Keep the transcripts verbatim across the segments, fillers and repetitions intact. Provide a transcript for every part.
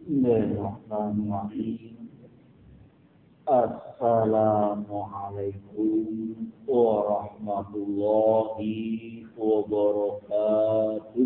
Bismillahirrahmanirrahim. Assalamualaikum warahmatullahi wabarakatuh.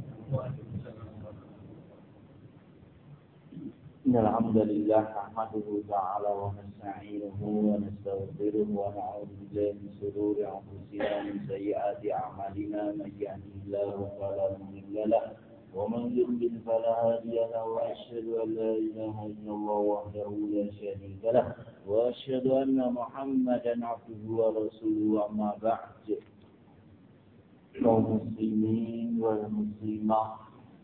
Alhamdulillah nahmaduhu ta'ala wa nasta'inuhu wa nastaghfiruhu wa na'udzu billahi min shururi anfusina wa min sayyiati a'malina may yahdihillahu fala mudilla lahu ومن يضلل فلا هادي له واشهد ان لا اله الا الله وحده لا شريك له واشهد ان محمدا عبده ورسوله اما بعد. Kaum muslimin wal muslimah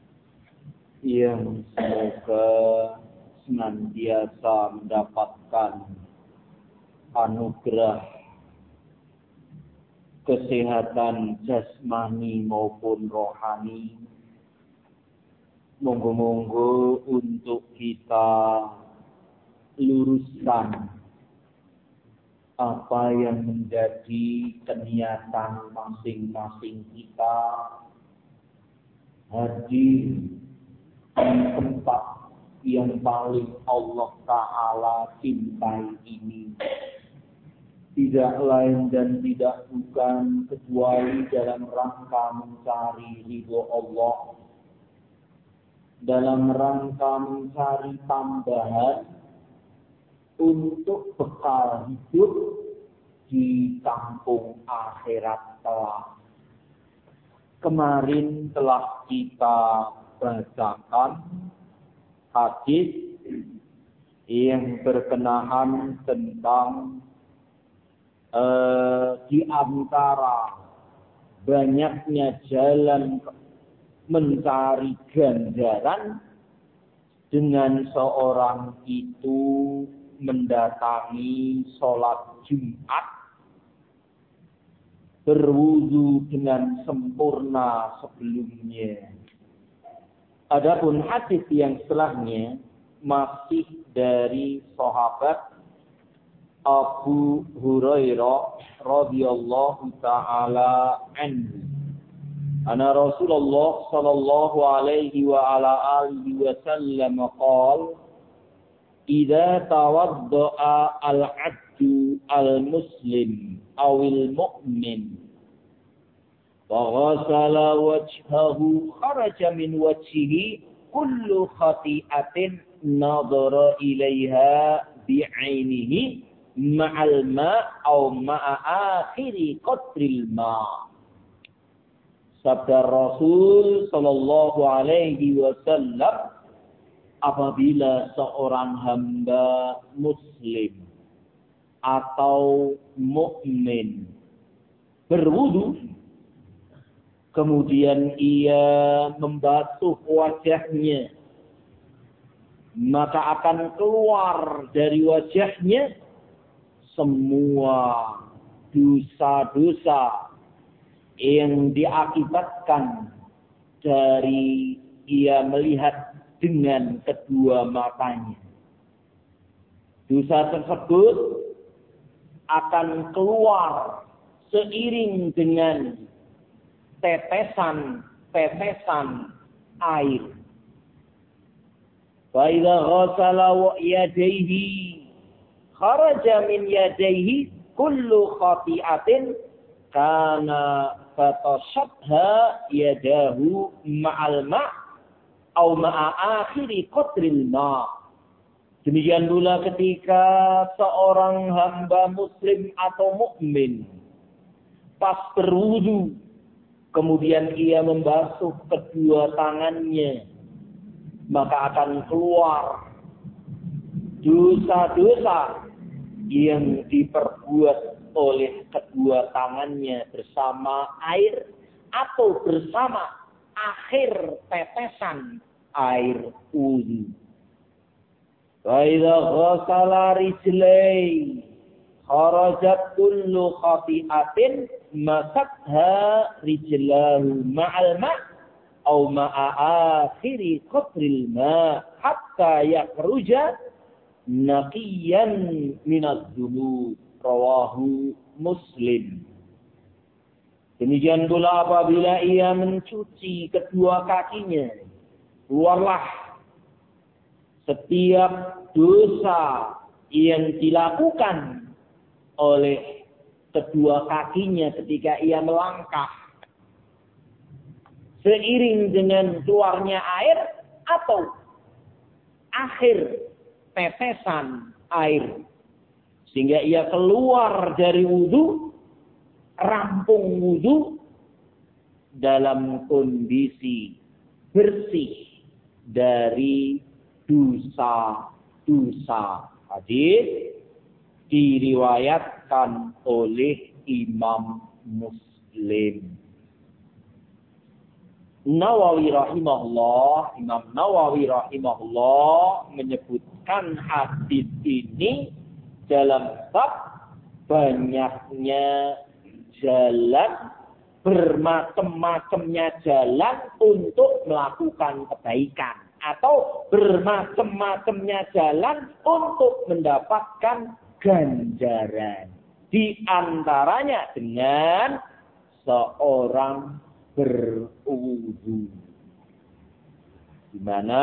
yang semoga senantiasa mendapatkan anugerah kesehatan jasmani maupun rohani. Monggo-monggo untuk kita luruskan apa yang menjadi keniatan masing-masing kita hadir di tempat yang paling Allah Ta'ala cintai ini. Tidak lain dan tidak bukan kecuali dalam rangka mencari ridho Allah, dalam rangka mencari tambahan untuk bekal hidup di kampung akhirat kelak. Kemarin telah kita bacakan hadis yang berkenaan tentang eh, di antara banyaknya jalan mencari ganjaran dengan seorang itu mendatangi sholat Jumat, berwudu dengan sempurna sebelumnya. Adapun hadis yang setelahnya masih dari sahabat Abu Hurairah radhiyallahu taala anhu. Ana Rasulullah sallallahu alaihi wa ala alihi wa sallam qala idza tawadda'a al-'abdu al-muslim aw al-mu'min wa ghasala wajhahu kharaja min wajhihi kullu khati'atin nadhara ilaiha bi'ainihi ma'al ma' aw ma'a akhiri qatril ma'. Sabda Rasul sallallahu alaihi wasallam, apabila seorang hamba muslim atau mukmin berwudu, kemudian ia membasuh wajahnya, maka akan keluar dari wajahnya semua dosa-dosa yang diakibatkan dari ia melihat dengan kedua matanya. Dosa tersebut akan keluar seiring dengan tetesan-tetesan air. Fa idza ghasala yadayhi kharaja min yadayhi kullu khati'atin kana fatashabha yadahu ma'al ma' aw ma'a akhiri qatril ma'. Demikian pula ketika seorang hamba muslim atau mukmin pas berwudu, kemudian ia membasuh kedua tangannya, maka akan keluar dosa-dosa yang diperbuat oleh kedua tangannya bersama air atau bersama akhir tetesan air wudu. Wa idza ghasala rijlai kharajat kullu khati'atin masakha rijlahu ma'al ma' aw ma'a akhiri qatril ma' hatta yakhruja naqiyan minadz dzunub. Rawahu Muslim. Demikian pula apabila ia mencuci kedua kakinya, keluarlah setiap dosa yang dilakukan oleh kedua kakinya ketika ia melangkah seiring dengan keluarnya air atau akhir tetesan air sehingga ia keluar dari wudu, rampung wudu dalam kondisi bersih dari dosa-dosa. Hadis diriwayatkan oleh Imam Muslim. Nawawi rahimahullah, Imam Nawawi rahimahullah menyebutkan hadis ini dalam bab banyaknya jalan, bermacam-macamnya jalan untuk melakukan kebaikan atau bermacam-macamnya jalan untuk mendapatkan ganjaran. Di antaranya dengan seorang berwudu. Di mana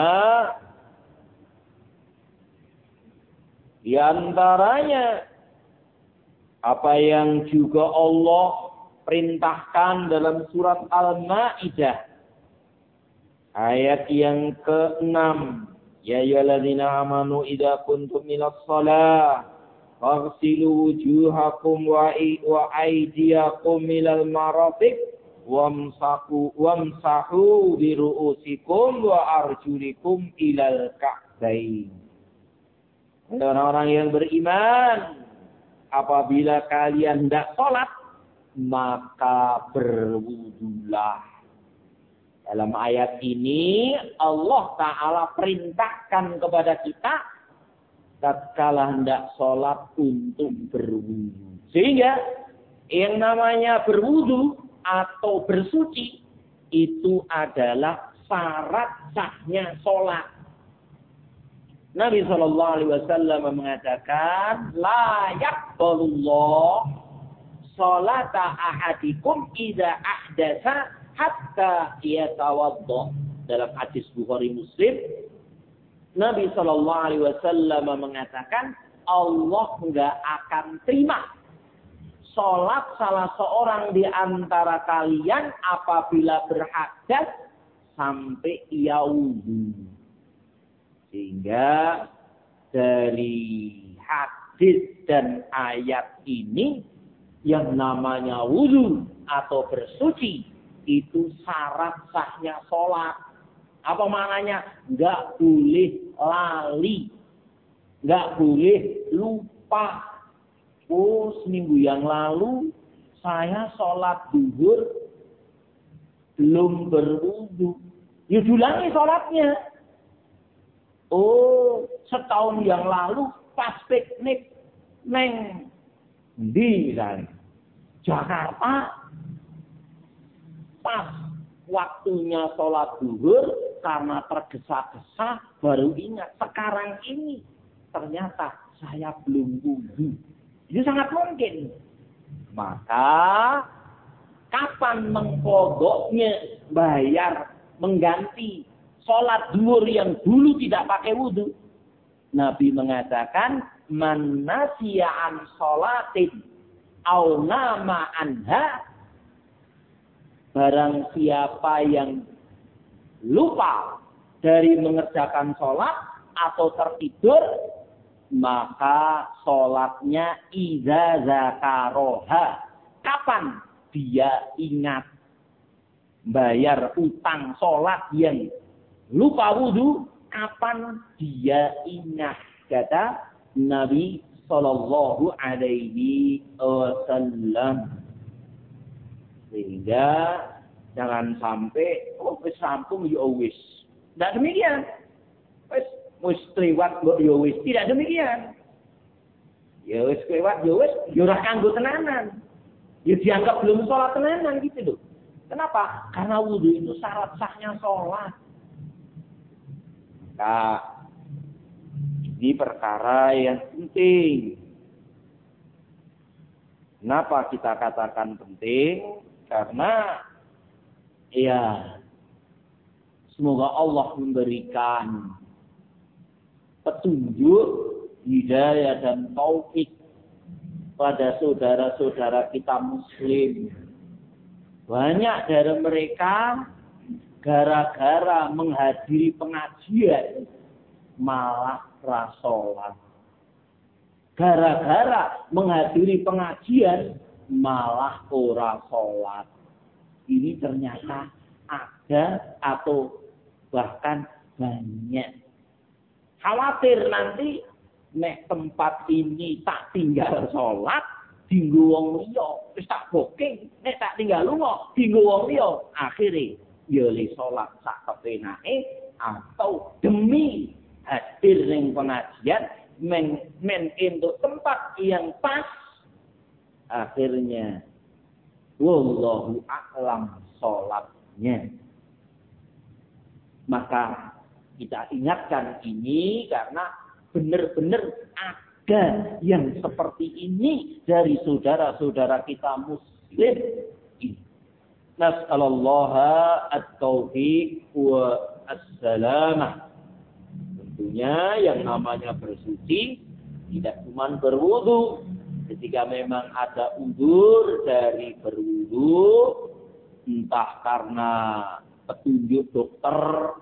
di antaranya apa yang juga Allah perintahkan dalam surat Al-Maidah ayat yang keenam, ya ayyuhalladzina amanu idza kuntum minas shalah faghsilu wujuhakum wa wa aydiyakum minal marafiq wamsahu wamsahu bi ru'usikum wa arjulikum ilal ka'bain. Orang-orang yang beriman, apabila kalian hendak sholat, maka berwudulah. Dalam ayat ini Allah Ta'ala perintahkan kepada kita tatkala hendak sholat untuk berwudu. Sehingga yang namanya berwudu atau bersuci itu adalah syarat sahnya sholat. Nabi Shallallahu Alaihi Wasallam mengatakan, la yaqbalullah sholata ahadikum idza ahdasa hatta yatawadda. Dalam hadis Bukhari Muslim, Nabi Shallallahu Alaihi Wasallam mengatakan, Allah enggak akan terima sholat salah seorang di antara kalian apabila berhadas sampai ia wudu. Sehingga dari hadis dan ayat ini yang namanya wudu atau bersuci itu syarat sahnya sholat. Apa maknanya? Enggak boleh lali, enggak boleh lupa. Oh, seminggu yang lalu saya sholat zuhur belum berwudu. Ya ulangi sholatnya. Oh, setahun yang lalu pas piknik neng di Jakarta, pas waktunya sholat zuhur karena tergesa-gesa baru ingat sekarang ini ternyata saya belum wudu. Itu sangat mungkin. Maka kapan mengkodoknya bayar mengganti sholat zuhur yang dulu tidak pakai wudu? Nabi mengatakan, man nasiya an sholatin au nama anha, barang siapa yang lupa dari mengerjakan sholat atau tertidur, maka sholatnya idza zakaroha, kapan dia ingat bayar utang sholat yang lupa wudu, kapan dia ingat, kata Nabi Sallallahu Alaihi Wasallam. Sehingga jangan sampai oh wis rampung ya wis. Tidak demikian. Wis wis lewat mbok ya wis. Tidak demikian. Ya wis lewat ya wis, ya ora kanggo tenanan. Ya dianggap belum sholat tenanan gitu loh. Kenapa? Karena wudu itu syarat sahnya sholat. Nah, ini perkara yang penting. Kenapa kita katakan penting? Karena ya semoga Allah memberikan petunjuk, hidayah dan taufik pada saudara-saudara kita muslim. Banyak dari mereka gara-gara menghadiri pengajian malah rasolat. Gara-gara menghadiri pengajian malah ora sholat. Ini ternyata ada atau bahkan banyak. Khawatir nanti nek tempat ini tak tinggal sholat, dinggo wong liya, wis tak booking, nek tak tinggal lunga, dinggo wong liya. Akhire ya le sholat sak kepenake atau demi hadir ning pengajian men, men untuk tempat yang pas, akhirnya wallahu a'lam sholatnya. Maka kita ingatkan ini karena benar-benar ada yang seperti ini dari saudara-saudara kita muslim. Nas'alallaha at-taufiq wa as-salamah. Tentunya yang namanya bersuci tidak cuma berwudu. Ketika memang ada udzur dari berwudu, entah karena petunjuk dokter,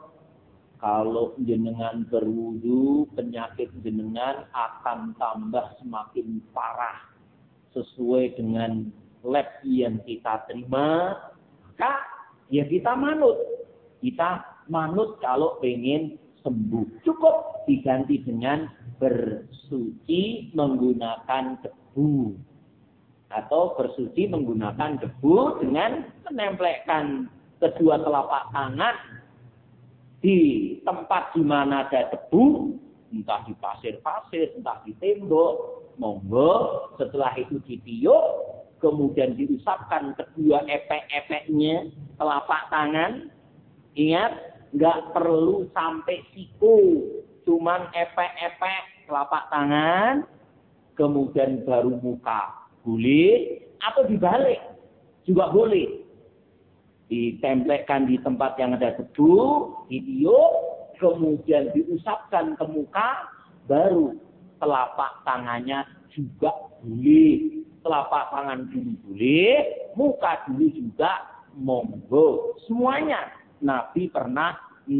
kalau jenengan berwudu, penyakit jenengan akan tambah semakin parah sesuai dengan lab yang kita terima, maka ya kita manut. Kita manut kalau pengen sembuh. Cukup diganti dengan bersuci menggunakan debu. Atau bersuci menggunakan debu dengan menempelkan kedua telapak tangan di tempat di mana ada debu, entah di pasir-pasir, entah di tembok, monggo. Setelah itu ditiup, kemudian diusapkan kedua epek-epeknya telapak tangan. Ingat, nggak perlu sampai siku, cuman epek-epek telapak tangan, kemudian baru muka. Boleh, atau dibalik juga boleh. Ditempelkan di tempat yang ada debu, ditiup, kemudian diusapkan ke muka, baru telapak tangannya juga boleh. Telapak tangan dulu boleh, muka dulu juga monggo. Semuanya Nabi pernah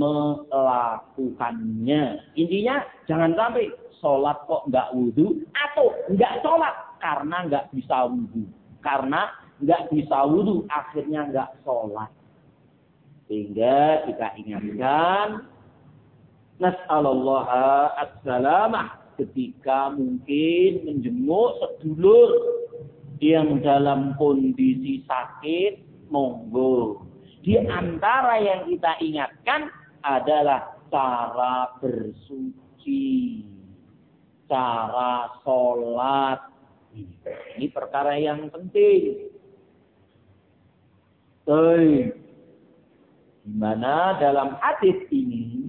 melakukannya. Intinya jangan sampai sholat kok nggak wudu, atau nggak sholat karena nggak bisa wudu. Karena nggak bisa wudu, akhirnya nggak sholat. Sehingga kita ingatkan, nas'alallaha as-salamah, ketika mungkin menjenguk sedulur yang dalam kondisi sakit, monggo. Di antara yang kita ingatkan adalah cara bersuci, cara sholat. Ini perkara yang penting. Di mana dalam hadis ini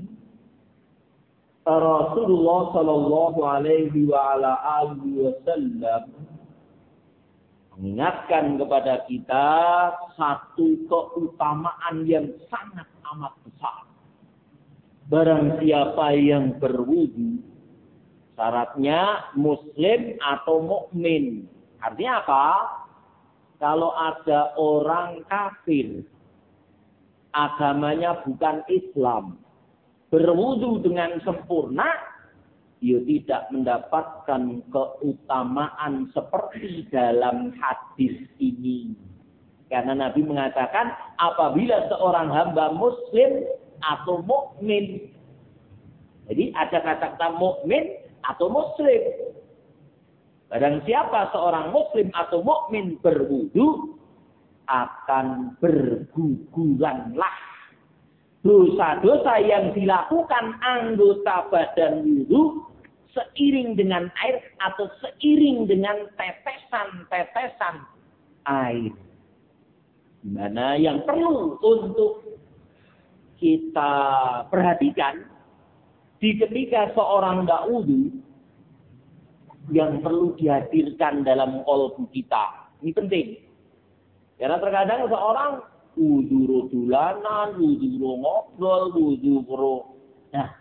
Rasulullah Shallallahu Alaihi Wasallam mengingatkan kepada kita satu keutamaan yang sangat amat besar. Barang siapa yang berwudu, syaratnya muslim atau mukmin. Artinya apa? Kalau ada orang kafir, agamanya bukan Islam, berwudu dengan sempurna, ia tidak mendapatkan keutamaan seperti dalam hadis ini. Karena Nabi mengatakan, apabila seorang hamba muslim atau mukmin, jadi ada kata-kata mukmin atau muslim. Barang siapa seorang muslim atau mukmin berwudu, akan berguguranlah dosa-dosa yang dilakukan anggota badan wudu seiring dengan air atau seiring dengan tetesan-tetesan air. Dimana yang perlu untuk kita perhatikan di ketika seorang tidak wudu, yang perlu dihadirkan dalam qalbu kita. Ini penting. Karena terkadang seorang wudu dolanan, wudu ngobrol, wudu pro. Nah,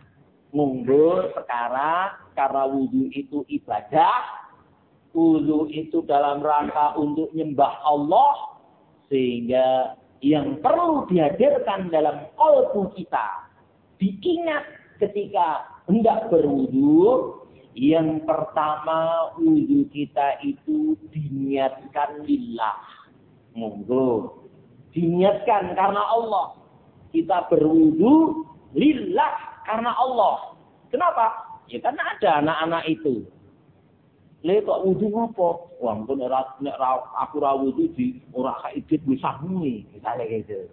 Monggo sekarang karena wudhu itu ibadah, wudhu itu dalam rangka untuk nyembah Allah, sehingga yang perlu dihadirkan dalam qalbu kita, diingat ketika hendak berwudhu, yang pertama wudhu kita itu diniatkan lillah. Monggo diniatkan karena Allah. Kita berwudhu lillah karena Allah. Kenapa? Ya karena ada anak-anak itu. Le kok wudhu ngopo? Wah, engko nek nek aku ra wudhu di ora kaidit wisahmu, misale gitu.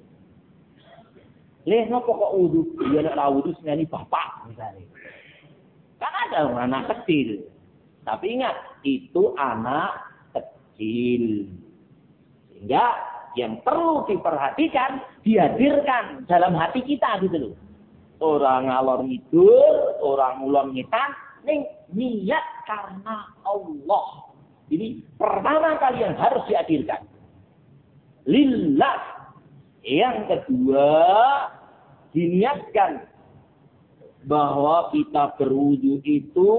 Le ngopo kok wudhu? Ya nek ra wudhu seneni bapak misale. Kan ada anak kecil. Tapi ingat, itu anak kecil. Sehingga yang perlu diperhatikan, dihadirkan dalam hati kita gitu loh. Orang ngalor ngidul, orang ngulon ngitan, ning niat karena Allah. Ini pertama kali yang harus dihadirkan. Lillah. Yang kedua, diniatkan bahwa kita berwudu itu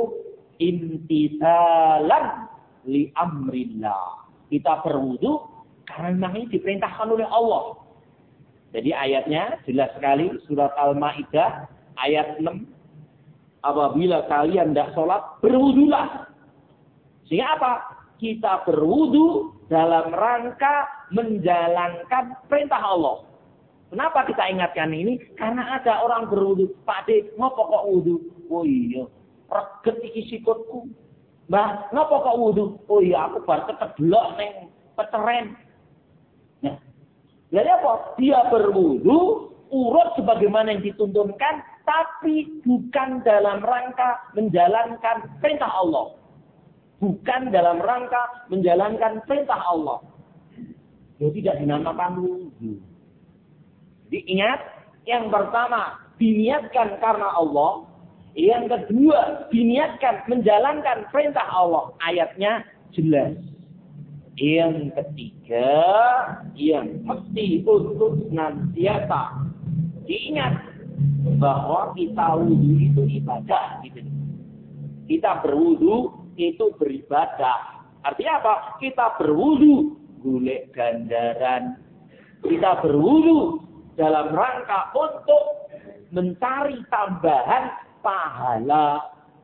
imtisalan li amrillah. Kita berwudu karena memang ini diperintahkan oleh Allah. Jadi ayatnya jelas sekali, surat Al-Maidah ayat enam. Apabila kalian tidak sholat, berwudulah. Sehingga apa? Kita berwudu dalam rangka menjalankan perintah Allah. Kenapa kita ingatkan ini? Karena ada orang berwudu. Pak De, ngopo kok wudu? Oh iya, reget iki sikutku. Mbah, ngopo kok wudu? Oh iya, aku bar keteblok ning peteren. Nah, jadi apa? Dia berwudu, urut sebagaimana yang dituntunkan, tapi bukan dalam rangka menjalankan perintah Allah. Bukan dalam rangka menjalankan perintah Allah. Dia tidak dinamakan wudu. Jadi ingat, yang pertama diniatkan karena Allah, yang kedua diniatkan menjalankan perintah Allah. Ayatnya jelas. Yang ketiga, yang mesti untuk senantiasa diingat bahwa kita wudu itu ibadah. Gitu. Kita berwudu itu beribadah. Artinya apa? Kita berwudu golek ganjaran. Kita berwudu dalam rangka untuk mencari tambahan pahala.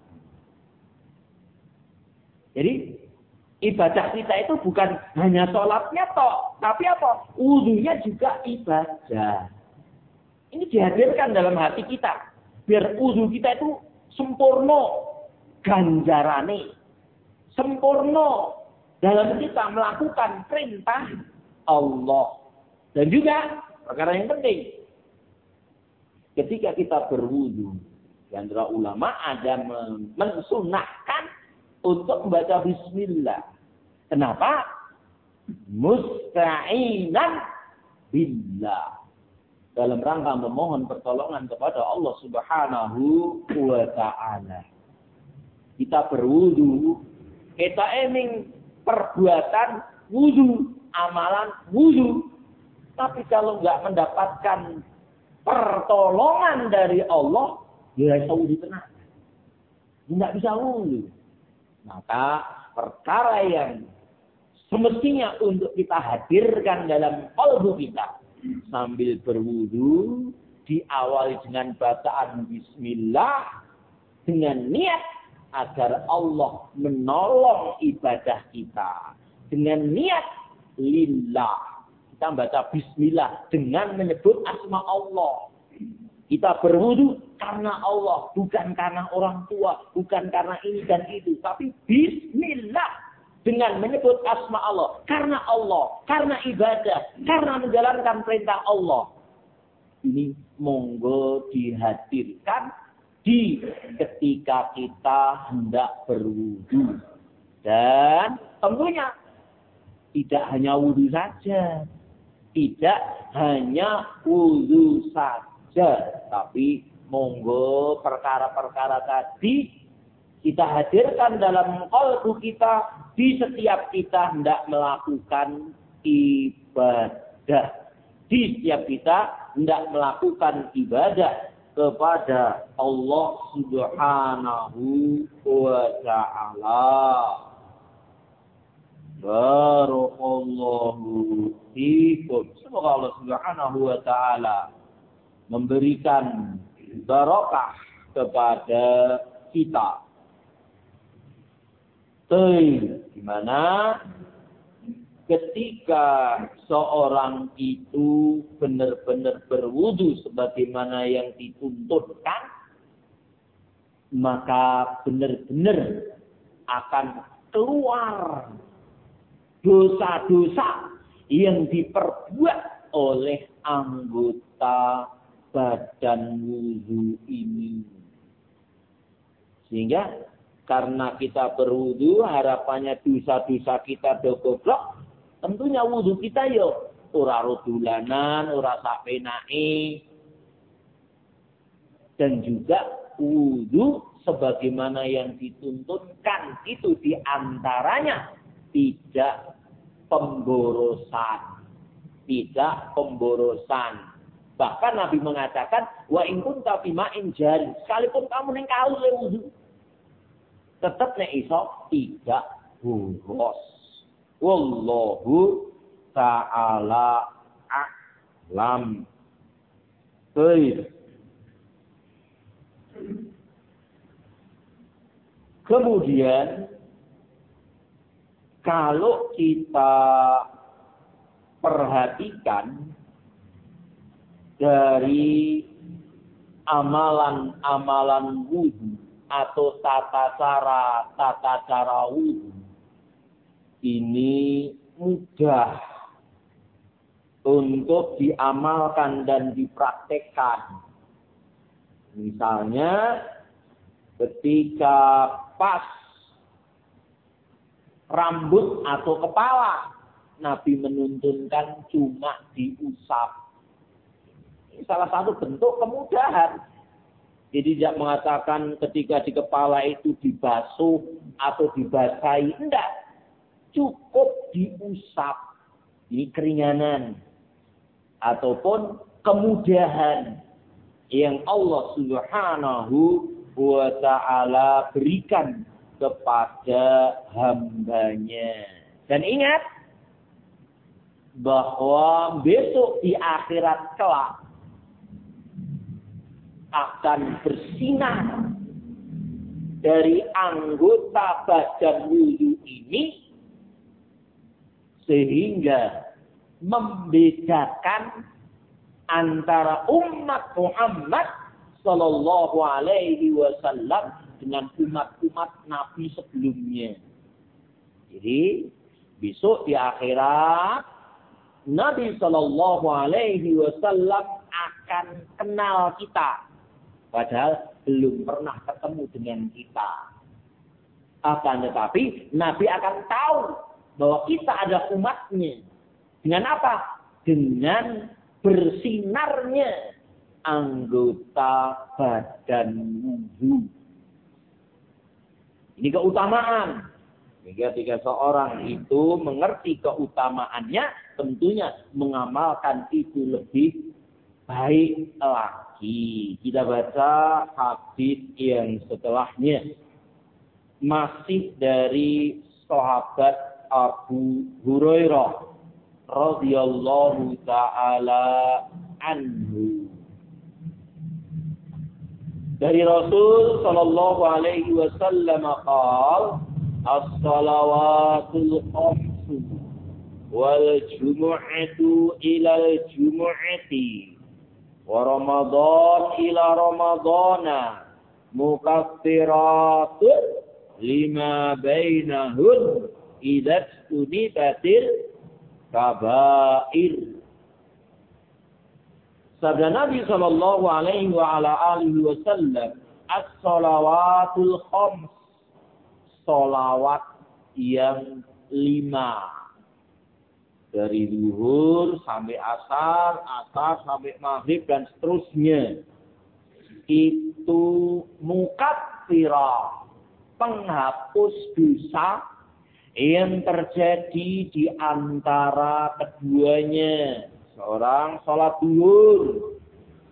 Jadi ibadah kita itu bukan hanya sholatnya toh, tapi apa? Wudunya juga ibadah. Ini dihadirkan dalam hati kita. Biar wudu kita itu sempurna ganjarane. Sempurna dalam kita melakukan perintah Allah. Dan juga perkara yang penting, ketika kita berwudu, di antara ulama ada mensunahkan untuk membaca bismillah. Kenapa? Musta'inan billah. Dalam rangka memohon pertolongan kepada Allah Subhanahu wa ta'ala. Kita berwudu, kita eming perbuatan wudu, amalan wudu. Tapi kalau nggak mendapatkan pertolongan dari Allah, ya bisa wudu tenang. Nggak bisa wudu. Maka perkara yang semestinya untuk kita hadirkan dalam qalbu kita sambil berwudu, diawali dengan bacaan bismillah dengan niat agar Allah menolong ibadah kita. Dengan niat lillah. Kita baca bismillah dengan menyebut asma Allah. Kita berwudu karena Allah, bukan karena orang tua, bukan karena ini dan itu, tapi bismillah dengan menyebut asma Allah, karena Allah, karena ibadah, karena menjalankan perintah Allah. Ini monggo dihadirkan di ketika kita hendak berwudu. Dan tentunya tidak hanya wudu saja. Tidak hanya wudu saja. Tapi monggo perkara-perkara tadi kita hadirkan dalam qalbu kita di setiap kita hendak melakukan ibadah. Di setiap kita hendak melakukan ibadah. kepada Allah Subhanahu wa ta'ala. Barakallahu fikum. Semoga Allah Subhanahu wa ta'ala memberikan barakah kepada kita. Tapi gimana ketika seorang itu benar-benar berwudu sebagaimana yang dituntutkan, maka benar-benar akan keluar dosa-dosa yang diperbuat oleh anggota badan wudu ini. Sehingga karena kita berwudu, harapannya dosa-dosa kita dogoblok, tentunya wudu kita yo ora rodulanan, ora sapenake. Dan juga wudu sebagaimana yang dituntutkan itu diantaranya tidak pemborosan. Tidak pemborosan. Bahkan Nabi mengatakan, wa in kunta fi ma'in jari, sekalipun kamu ning kali wudu, tetap nek iso tidak boros. Wallahu ta'ala a'lam. Baik. Kemudian kalau kita perhatikan dari amalan-amalan wudu atau tata cara tata cara wudu ini mudah untuk diamalkan dan dipraktekkan. Misalnya ketika pas rambut atau kepala, Nabi menuntunkan cuma diusap. Ini salah satu bentuk kemudahan. Jadi tidak mengatakan ketika di kepala itu dibasuh atau dibasahi. Tidak. Cukup diusap. Ini keringanan. Ataupun kemudahan yang Allah Subhanahu wa ta'ala berikan kepada hambanya. Dan ingat bahwa besok di akhirat kelak akan bersinar dari anggota badan wudu ini sehingga membedakan antara umat Muhammad sallallahu alaihi wasallam dengan umat-umat Nabi sebelumnya. Jadi besok di akhirat Nabi sallallahu alaihi wasallam akan kenal kita. Padahal belum pernah ketemu dengan kita. Akan tetapi Nabi akan tahu bahwa kita ada umatnya. Dengan apa? Dengan bersinarnya anggota badan wudu. Ini keutamaan. Ketika seorang itu mengerti keutamaannya, tentunya mengamalkan itu lebih baik lagi. Kita baca hadis yang setelahnya. Masih dari sahabat Abu Hurairah radhiyallahu ta'ala anhu. Dari Rasul sallallahu alaihi wasallam qala as-salawatul khamsu wal jumu'atu ilal jumu'ati wa ramadan ila ramadana mukaffiratun lima bainahun idza tunibatil kabair. Sabda Nabi sallallahu alaihi wa ala alihi wasallam, as-salawatul khams, salawat yang lima. Dari zuhur sampai asar, asar sampai maghrib dan seterusnya. Itu mukaffirah, penghapus dosa yang terjadi di antara keduanya. Seorang sholat zuhur,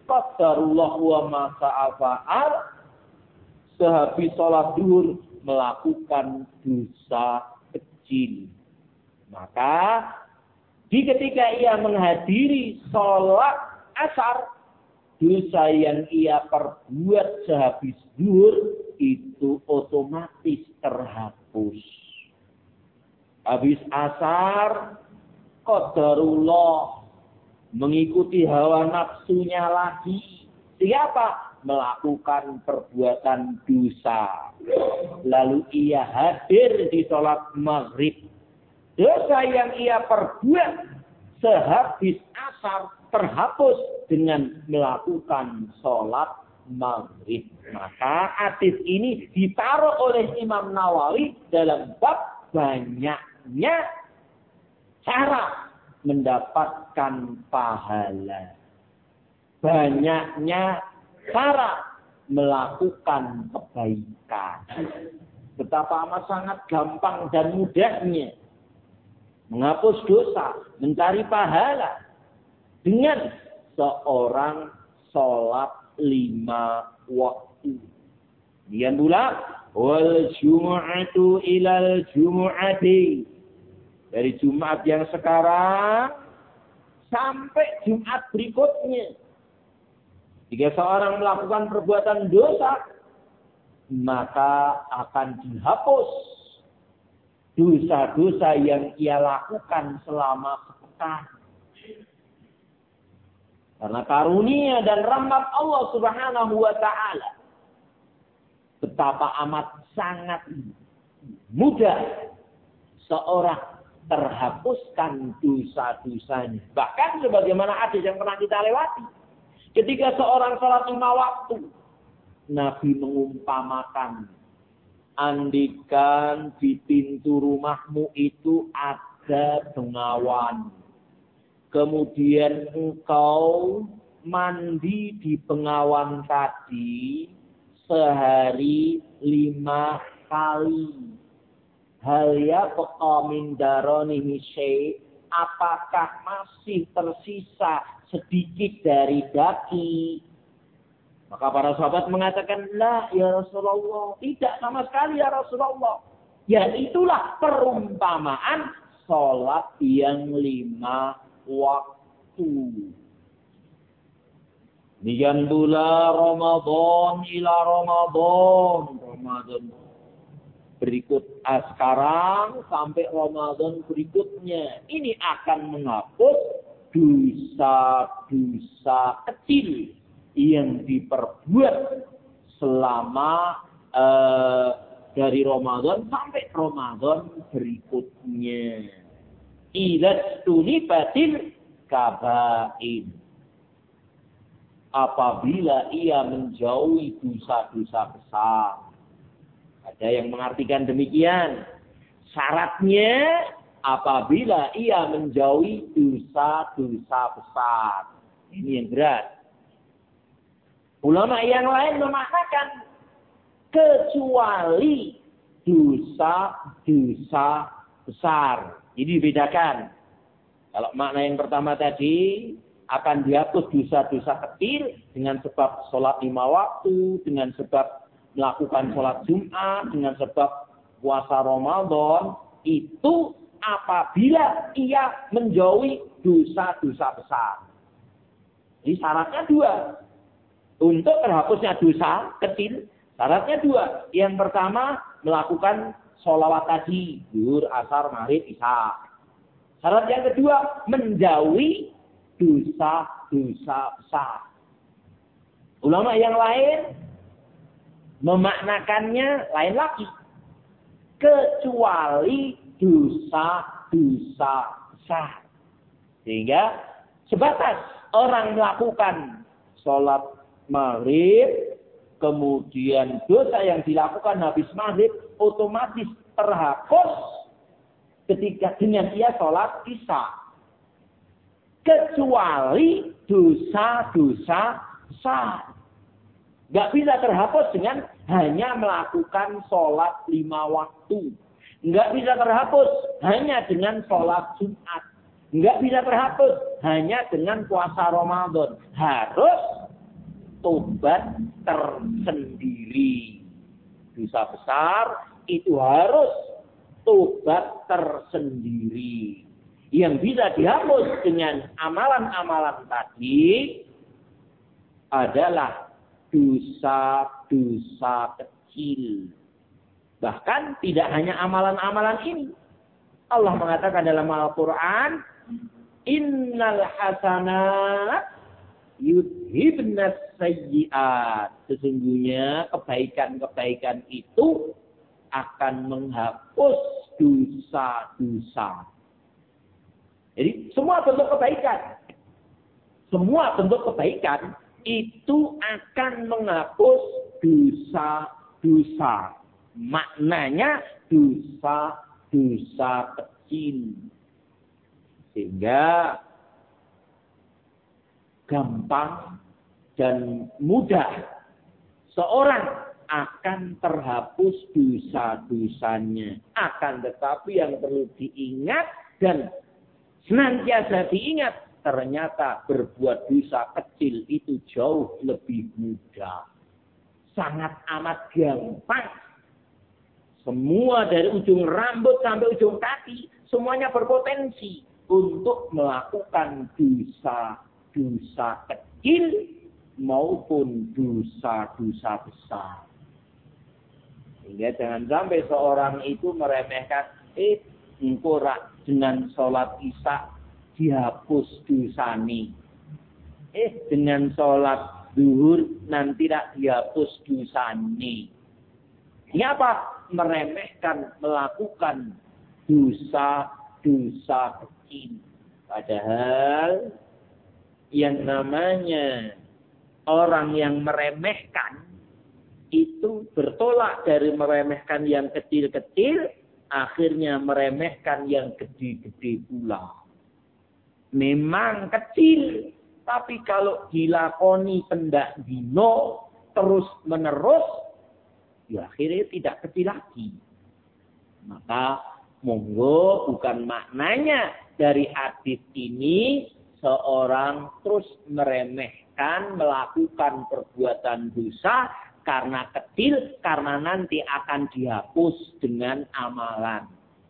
qadarullah wa ma fa'al, sehabis sholat zuhur melakukan dosa kecil. Maka di ketika ia menghadiri sholat asar, dosa yang ia perbuat sehabis zuhur itu otomatis terhapus. Habis asar, qadarullah mengikuti hawa nafsunya lagi. Siapa? Melakukan perbuatan dosa. Lalu ia hadir di sholat maghrib. Dosa yang ia perbuat sehabis asar terhapus dengan melakukan sholat maghrib. Maka hadis ini ditaruh oleh Imam Nawawi dalam bab banyaknya cara mendapatkan pahala. Banyaknya cara melakukan kebaikan. Betapa amat sangat gampang dan mudahnya menghapus dosa, mencari pahala dengan seorang sholat lima waktu. Kemudian pula wal jumu'atu ilal jumu'ati, dari Jumat yang sekarang sampai Jumat berikutnya. Jika seorang melakukan perbuatan dosa, maka akan dihapus dosa-dosa yang ia lakukan selama sepekan. Karena karunia dan rahmat Allah Subhanahu wa ta'ala, betapa amat sangat mudah seorang terhapuskan dosa-dosanya. Bahkan sebagaimana hadis yang pernah kita lewati, ketika seorang sholat lima waktu, Nabi mengumpamakan, andikan di pintu rumahmu itu ada bengawan, kemudian engkau mandi di bengawan tadi sehari lima kali. Hal yabqa min daranihi syai', apakah masih tersisa sedikit dari daki? Maka para sahabat mengatakan, la ya Rasulullah, tidak sama sekali ya Rasulullah. Ya itulah perumpamaan sholat yang lima waktu. Niyan pula Ramadan ila Ramadan. Ramadan berikut ah, sekarang sampai Ramadan berikutnya. Ini akan menghapus dosa-dosa kecil yang diperbuat selama uh, dari Ramadan sampai Ramadan berikutnya. Ilat tunibatil kabain, apabila ia menjauhi dosa-dosa besar. Ada yang mengartikan demikian. Syaratnya apabila ia menjauhi dosa-dosa besar. Ini yang berat. Ulama yang lain memaknakan kecuali dosa-dosa besar. Jadi dibedakan. Kalau makna yang pertama tadi akan dihapus dosa-dosa kecil dengan sebab sholat lima waktu, dengan sebab melakukan sholat Jumat, dengan sebab puasa Ramadan, itu apabila ia menjauhi dosa-dosa besar. Jadi syaratnya dua. Untuk terhapusnya dosa kecil, syaratnya dua. Yang pertama, melakukan sholawat tadi, zuhur, asar, maghrib, isya. Syarat yang kedua, menjauhi dosa-dosa besar. Ulama yang lain memaknakannya lain lagi. Kecuali dosa-dosa besar. Sehingga sebatas orang melakukan sholat maghrib, kemudian dosa yang dilakukan habis maghrib otomatis terhapus ketika dengan ia sholat isya. Kecuali dosa-dosa besar. Nggak bisa terhapus dengan hanya melakukan sholat lima waktu. Nggak bisa terhapus hanya dengan sholat Jumat. Nggak bisa terhapus hanya dengan puasa Ramadan. Harus tobat tersendiri. Dosa besar itu harus tobat tersendiri. Yang bisa dihapus dengan amalan-amalan tadi adalah dosa-dosa kecil. Bahkan tidak hanya amalan-amalan ini. Allah mengatakan dalam Al-Quran, Innal hasanat yudhibnas sayyiat. Sesungguhnya kebaikan-kebaikan itu akan menghapus dosa-dosa. Jadi semua bentuk kebaikan. Semua bentuk kebaikan itu akan menghapus dosa-dosa. Maknanya dosa-dosa kecil. Sehingga gampang dan mudah seorang akan terhapus dosa-dosanya. Akan tetapi yang perlu diingat dan senantiasa diingat, ternyata berbuat dosa kecil itu jauh lebih mudah. Sangat amat gampang. Semua dari ujung rambut sampai ujung kaki, semuanya berpotensi untuk melakukan dosa-dosa kecil maupun dosa-dosa besar. Sehingga jangan sampai seorang itu meremehkan, eh, engkau dengan sholat isya dihapus dosani. Eh, dengan sholat zuhur nanti tidak dihapus dosani. Ini apa? Meremehkan, melakukan dosa-dosa kecil. Padahal yang namanya orang yang meremehkan itu bertolak dari meremehkan yang kecil-kecil, akhirnya meremehkan yang gede-gede pula. Memang kecil, tapi kalau dilakoni pendak dino terus menerus, ya akhirnya tidak kecil lagi. Maka monggo bukan maknanya dari hadis ini seorang terus meremehkan melakukan perbuatan dosa karena kecil, karena nanti akan dihapus dengan amalan.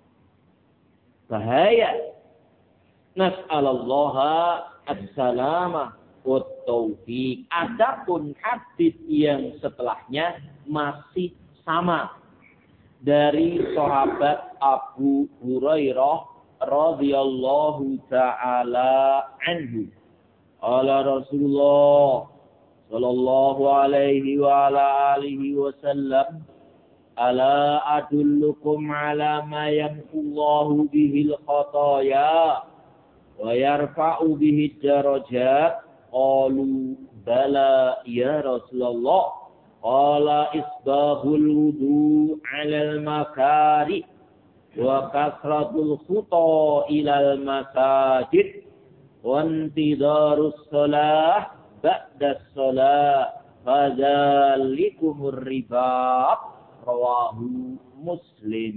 Bahaya. Nas'alallaha as-salamah wa taufiq. Adapun hadis yang setelahnya masih sama dari sahabat Abu Hurairah radhiyallahu taala anhu. Ala Rasulullah sallallahu alaihi wa ala alihi wasallam, ala adullukum ala ma yamhullahu bihil khataya wa yarfa'u bihi darajat. Qalu bala ya Rasulullah. Qala isbahul wudu 'alal makari wa kasratul khuta ilal masajid wa intidarus shalah ba'da shalah fadzalikumur riba. Rawahu Muslim.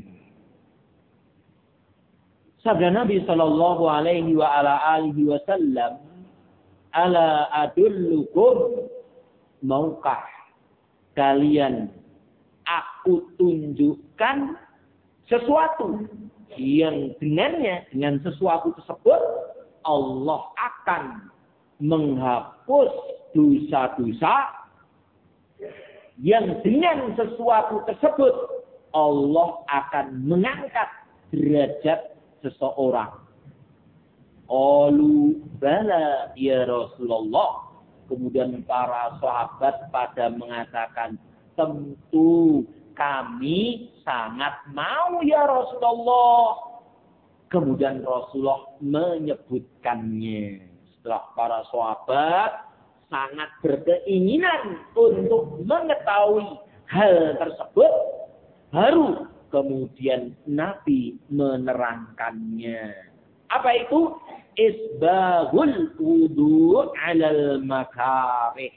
Sabda Nabi sallallahu alaihi wa ala alihi wasallam, ala adullukum, maukah kalian aku tunjukkan sesuatu yang dengannya, dengan sesuatu tersebut Allah akan menghapus dosa-dosa, yang dengan sesuatu tersebut Allah akan mengangkat derajat seseorang. Qalu bala ya Rasulullah. Kemudian para sahabat pada mengatakan, tentu kami sangat mau ya Rasulullah. Kemudian Rasulullah menyebutkannya. Setelah para sahabat sangat berkeinginan untuk mengetahui hal tersebut, baru kemudian Nabi menerangkannya. Apa itu? Isbahul wudu 'alal makarih.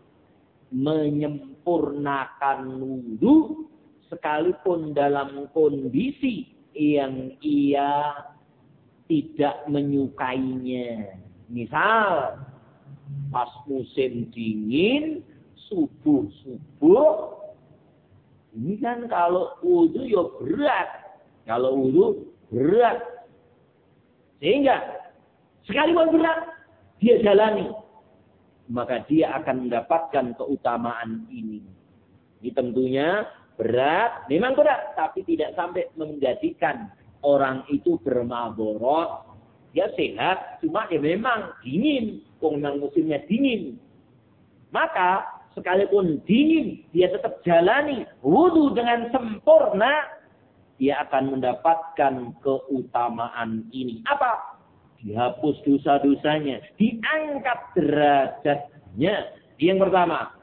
Menyempurnakan wudu sekalipun dalam kondisi yang ia tidak menyukainya. Misal pas musim dingin subuh-subuh. Ini kan kalau wudu ya berat. Kalau wudu berat. Sehingga sekalipun berat, dia jalani. Maka dia akan mendapatkan keutamaan ini. Ini tentunya berat, memang berat. Tapi tidak sampai menjadikan orang itu bermadharat. Dia sehat, cuma dia memang dingin. Memang musimnya dingin. Maka sekalipun dingin, dia tetap jalani wudu dengan sempurna. Dia akan mendapatkan keutamaan ini. Apa? Dihapus dosa-dosanya. Diangkat derajatnya. Yang pertama.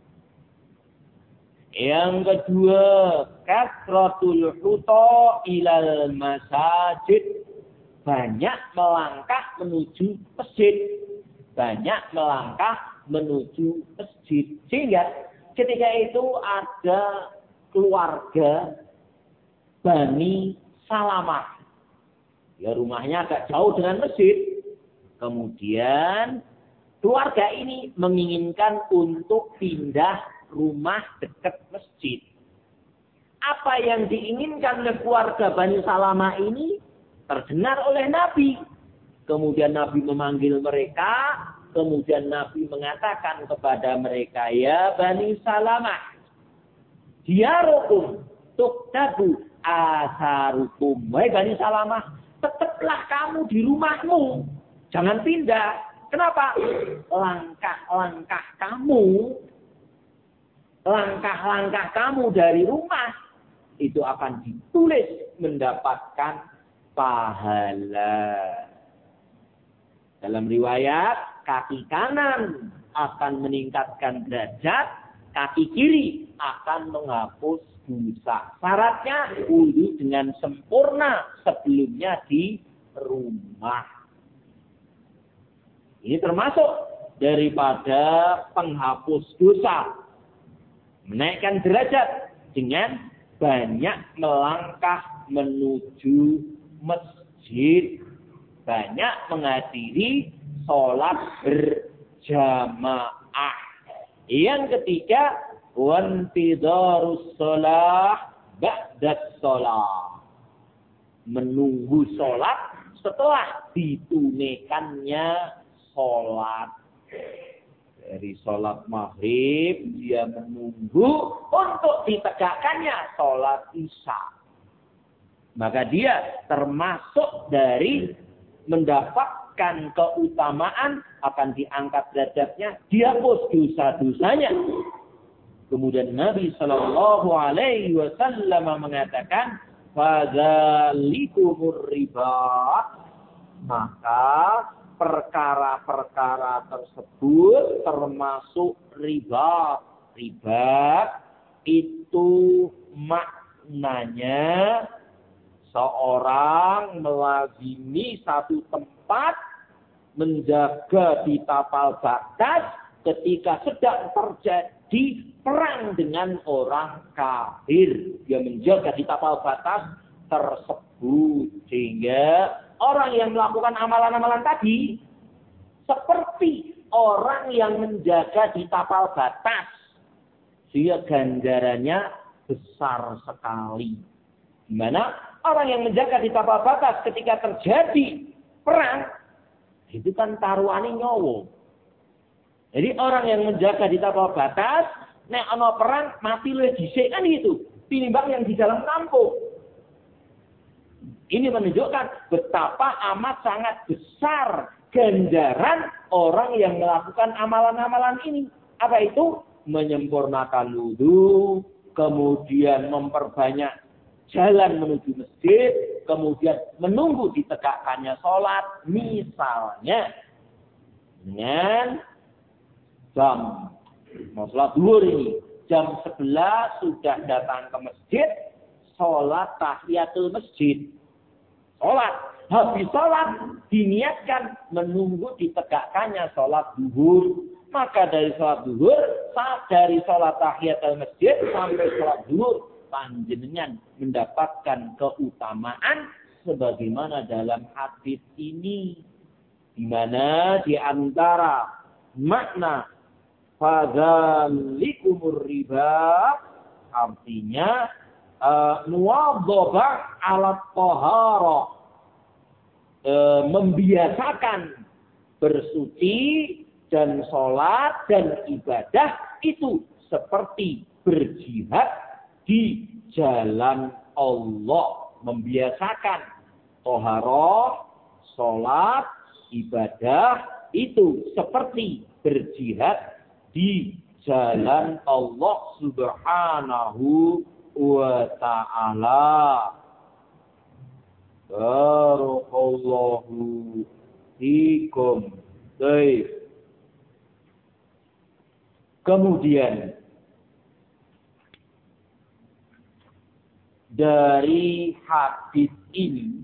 Yang kedua. Kasratul huta ilal masajid. Banyak melangkah menuju masjid. Banyak melangkah menuju masjid. Sehingga ketika itu ada keluarga Bani Salamah. Ya rumahnya agak jauh dengan masjid. Kemudian keluarga ini menginginkan untuk pindah rumah dekat masjid. Apa yang diinginkan oleh keluarga Bani Salamah ini terdengar oleh Nabi. Kemudian Nabi memanggil mereka. Kemudian Nabi mengatakan kepada mereka, ya Bani Salamah, diarukum tuktabu asarukum. Wahai Bani Salamah, tetaplah kamu di rumahmu. Jangan pindah. Kenapa? Langkah-langkah kamu, langkah-langkah kamu dari rumah, itu akan ditulis mendapatkan pahala. Dalam riwayat, kaki kanan akan meningkatkan derajat, kaki kiri akan menghapus dosa. Syaratnya wudu dengan sempurna sebelumnya di rumah. Ini termasuk daripada penghapus dosa. Menaikkan derajat dengan banyak melangkah menuju masjid. Banyak menghadiri sholat berjamaah. Yang ketiga, wantidharus shalah ba'da shalah. Menunggu sholat setelah ditunaikannya sholat. Dari sholat maghrib, dia menunggu untuk ditegakkannya sholat isya. Maka dia termasuk dari mendapatkan keutamaan, akan diangkat derajatnya, dihapus dosa-dosanya. Kemudian Nabi Shallallahu Alaihi Wasallam mengatakan, fadzalikumur riba. Maka perkara-perkara tersebut termasuk riba. Riba itu maknanya seorang melazimi satu tempat, menjaga di tapal batas ketika sedang terjadi perang dengan orang kafir. Dia menjaga di tapal batas tersebut. Sehingga orang yang melakukan amalan-amalan tadi seperti orang yang menjaga di tapal batas. Sehingga ganjarannya besar sekali. Di mana orang yang menjaga di tapal batas ketika terjadi perang, itu kan taruhane nyawa. Jadi orang yang menjaga di tapal batas, nek ana perang mati luwih dhisik kan gitu, tinimbang yang di dalam kampung. Ini menunjukkan betapa amat sangat besar ganjaran orang yang melakukan amalan-amalan ini. Apa itu? Menyempurnakan wudu, kemudian memperbanyak jalan menuju masjid, kemudian menunggu ditegakkannya sholat, misalnya dengan jam, mau sholat zuhur ini, jam sebelas sudah datang ke masjid, sholat tahiyatul masjid. Sholat, habis sholat, diniatkan menunggu ditegakkannya sholat zuhur. Maka dari sholat zuhur, dari sholat tahiyatul masjid sampai sholat zuhur, panjenengan mendapatkan keutamaan sebagaimana dalam hadis ini, di mana di antara makna fadzalikumur riba, artinya uh, muwadhabah ala taharah, uh, membiasakan bersuci dan sholat dan ibadah itu seperti berjihad di jalan Allah. Membiasakan taharah, sholat, ibadah itu seperti berjihad di jalan Allah Subhanahu wa ta'ala. Barakallahu fikum. Baik. Kemudian dari hadis ini,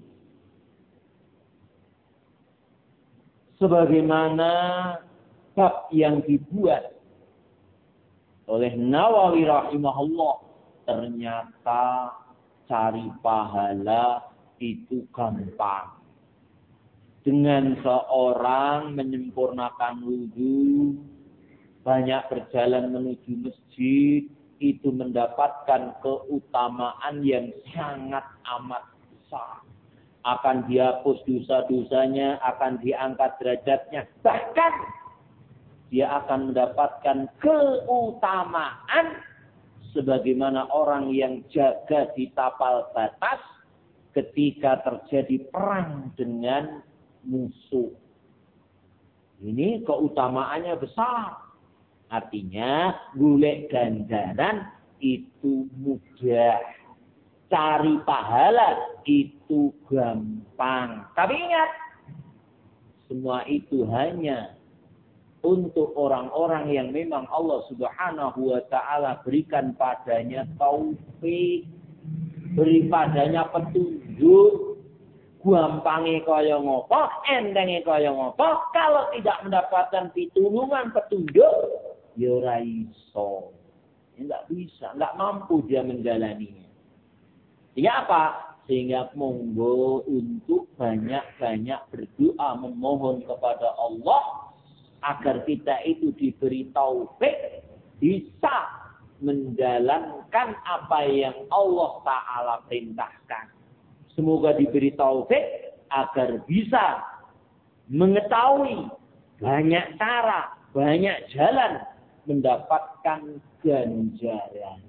sebagaimana bab yang dibuat oleh Nawawi rahimahullah, ternyata cari pahala itu gampang. Dengan seorang menyempurnakan wudhu, banyak berjalan menuju masjid, itu mendapatkan keutamaan yang sangat amat besar. Akan dihapus dosa-dosanya, akan diangkat derajatnya. Bahkan dia akan mendapatkan keutamaan sebagaimana orang yang jaga di tapal batas ketika terjadi perang dengan musuh. Ini keutamaannya besar. Artinya, golek ganjaran itu mudah. Cari pahala itu gampang. Tapi ingat, semua itu hanya untuk orang-orang yang memang Allah Subhanahu wa ta'ala berikan padanya taufik, beri padanya petunjuk. Gampangnya kaya ngopo, entengnya kaya ngopo. Kalau tidak mendapatkan pitulungan petunjuk, ya ora iso. Enggak bisa, enggak mampu dia menjalaninya. Sehingga apa? Sehingga monggo untuk banyak-banyak berdoa memohon kepada Allah agar kita itu diberi taufik bisa menjalankan apa yang Allah Ta'ala perintahkan. Semoga diberi taufik agar bisa mengetahui banyak cara, banyak jalan mendapatkan ganjaran.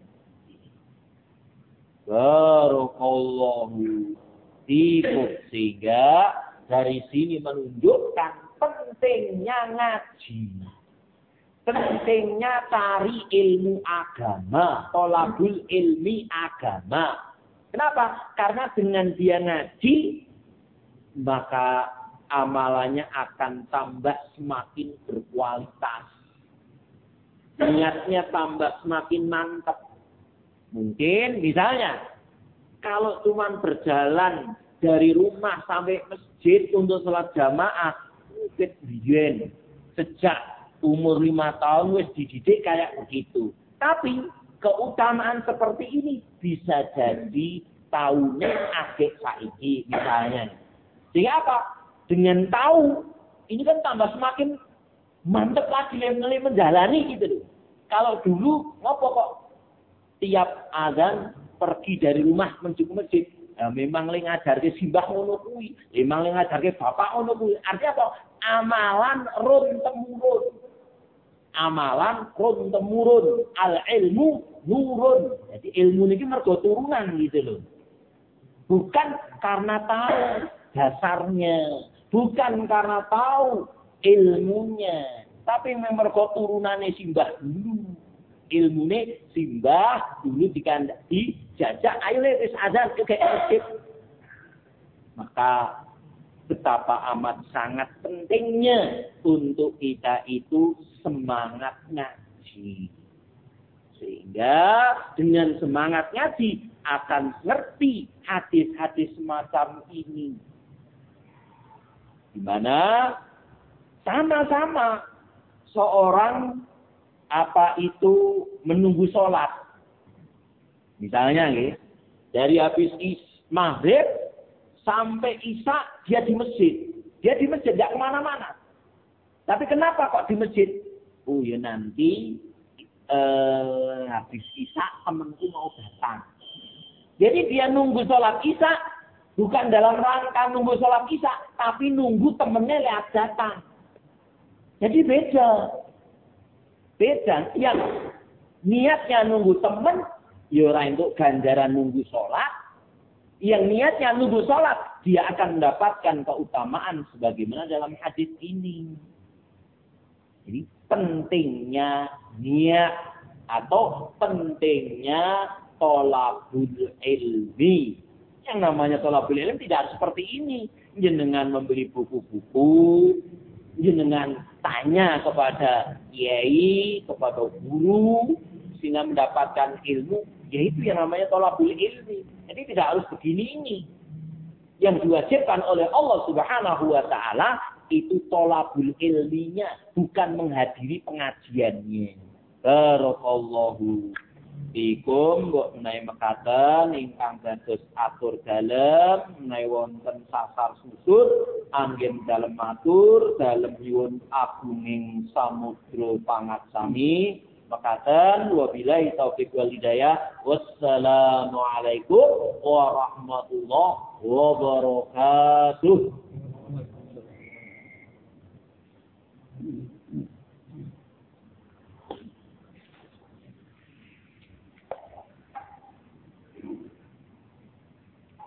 Barakallahu fikum. Sehingga dari sini menunjukkan pentingnya ngaji. Pentingnya cari ilmu agama. Tolabul ilmi agama. Kenapa? Karena dengan dia ngaji, maka amalannya akan tambah semakin berkualitas. Niatnya tambah semakin mantap. Mungkin misalnya, kalau cuma berjalan dari rumah sampai masjid untuk sholat jamaah, mungkin biyen sejak umur lima tahun wis dididik kayak begitu. Tapi keutamaan seperti ini bisa jadi tahunya akhir saiki misalnya. Sehingga apa? Dengan tahu, ini kan tambah semakin mantep lagi lem-lem menjalani gitu loh. Kalau dulu ngopo kok tiap azan pergi dari rumah menuju ke masjid, ya memang le ngajarke simbah ngono kuwi, memang le ngajarke bapak ngono kuwi. Artinya apa? Amalan run temurun. Amalan run temurun, al ilmu nurun. Jadi ilmu ini mergo turunan gitu loh. Bukan karena tahu dasarnya, bukan karena tahu ilmunya, tapi memang mergo turunane simbah dulu. Ilmune simbah dulu dikandak dijajak, ayo wis azan ke masjid. Maka betapa amat sangat pentingnya untuk kita itu semangat ngaji. Sehingga dengan semangat ngaji akan ngerti hadis-hadis semacam ini. Di mana sama-sama seorang apa itu menunggu sholat. Misalnya nih, dari habis is maghrib sampai isya dia di masjid. Dia di masjid, tidak kemana-mana. Tapi kenapa kok di masjid? Oh ya nanti eh, habis isya temanku mau datang. Jadi dia nunggu sholat isya bukan dalam rangka nunggu sholat isya, tapi nunggu temennya lihat datang. Jadi beda. Beda. Yang niatnya nunggu temen, ya ora entuk ganjaran nunggu sholat. Yang niatnya nunggu sholat, dia akan mendapatkan keutamaan sebagaimana dalam hadis ini. Jadi pentingnya niat atau pentingnya tolabul ilmi. Yang namanya tolabul ilmi tidak harus seperti ini. Jenengan membeli buku-buku, jenengan tanya kepada kiai, kepada guru, sehingga mendapatkan ilmu. Yaitu yang namanya tolabul ilmi. Jadi tidak harus begini ini. Yang diwajibkan oleh Allah Subhanahu wa Ta'ala itu tolabul ilminya, bukan menghadiri pengajiannya. Barakallahu fikum, mbok menawi mekaten ingkang dados atur dalem menawi wonten sasar susut anggen dalem matur dalem nyuwun agunging samudra pangaksami mekaten wabillahi taufik wal hidayah. Wassalamu alaikum warahmatullahi wabarakatuh.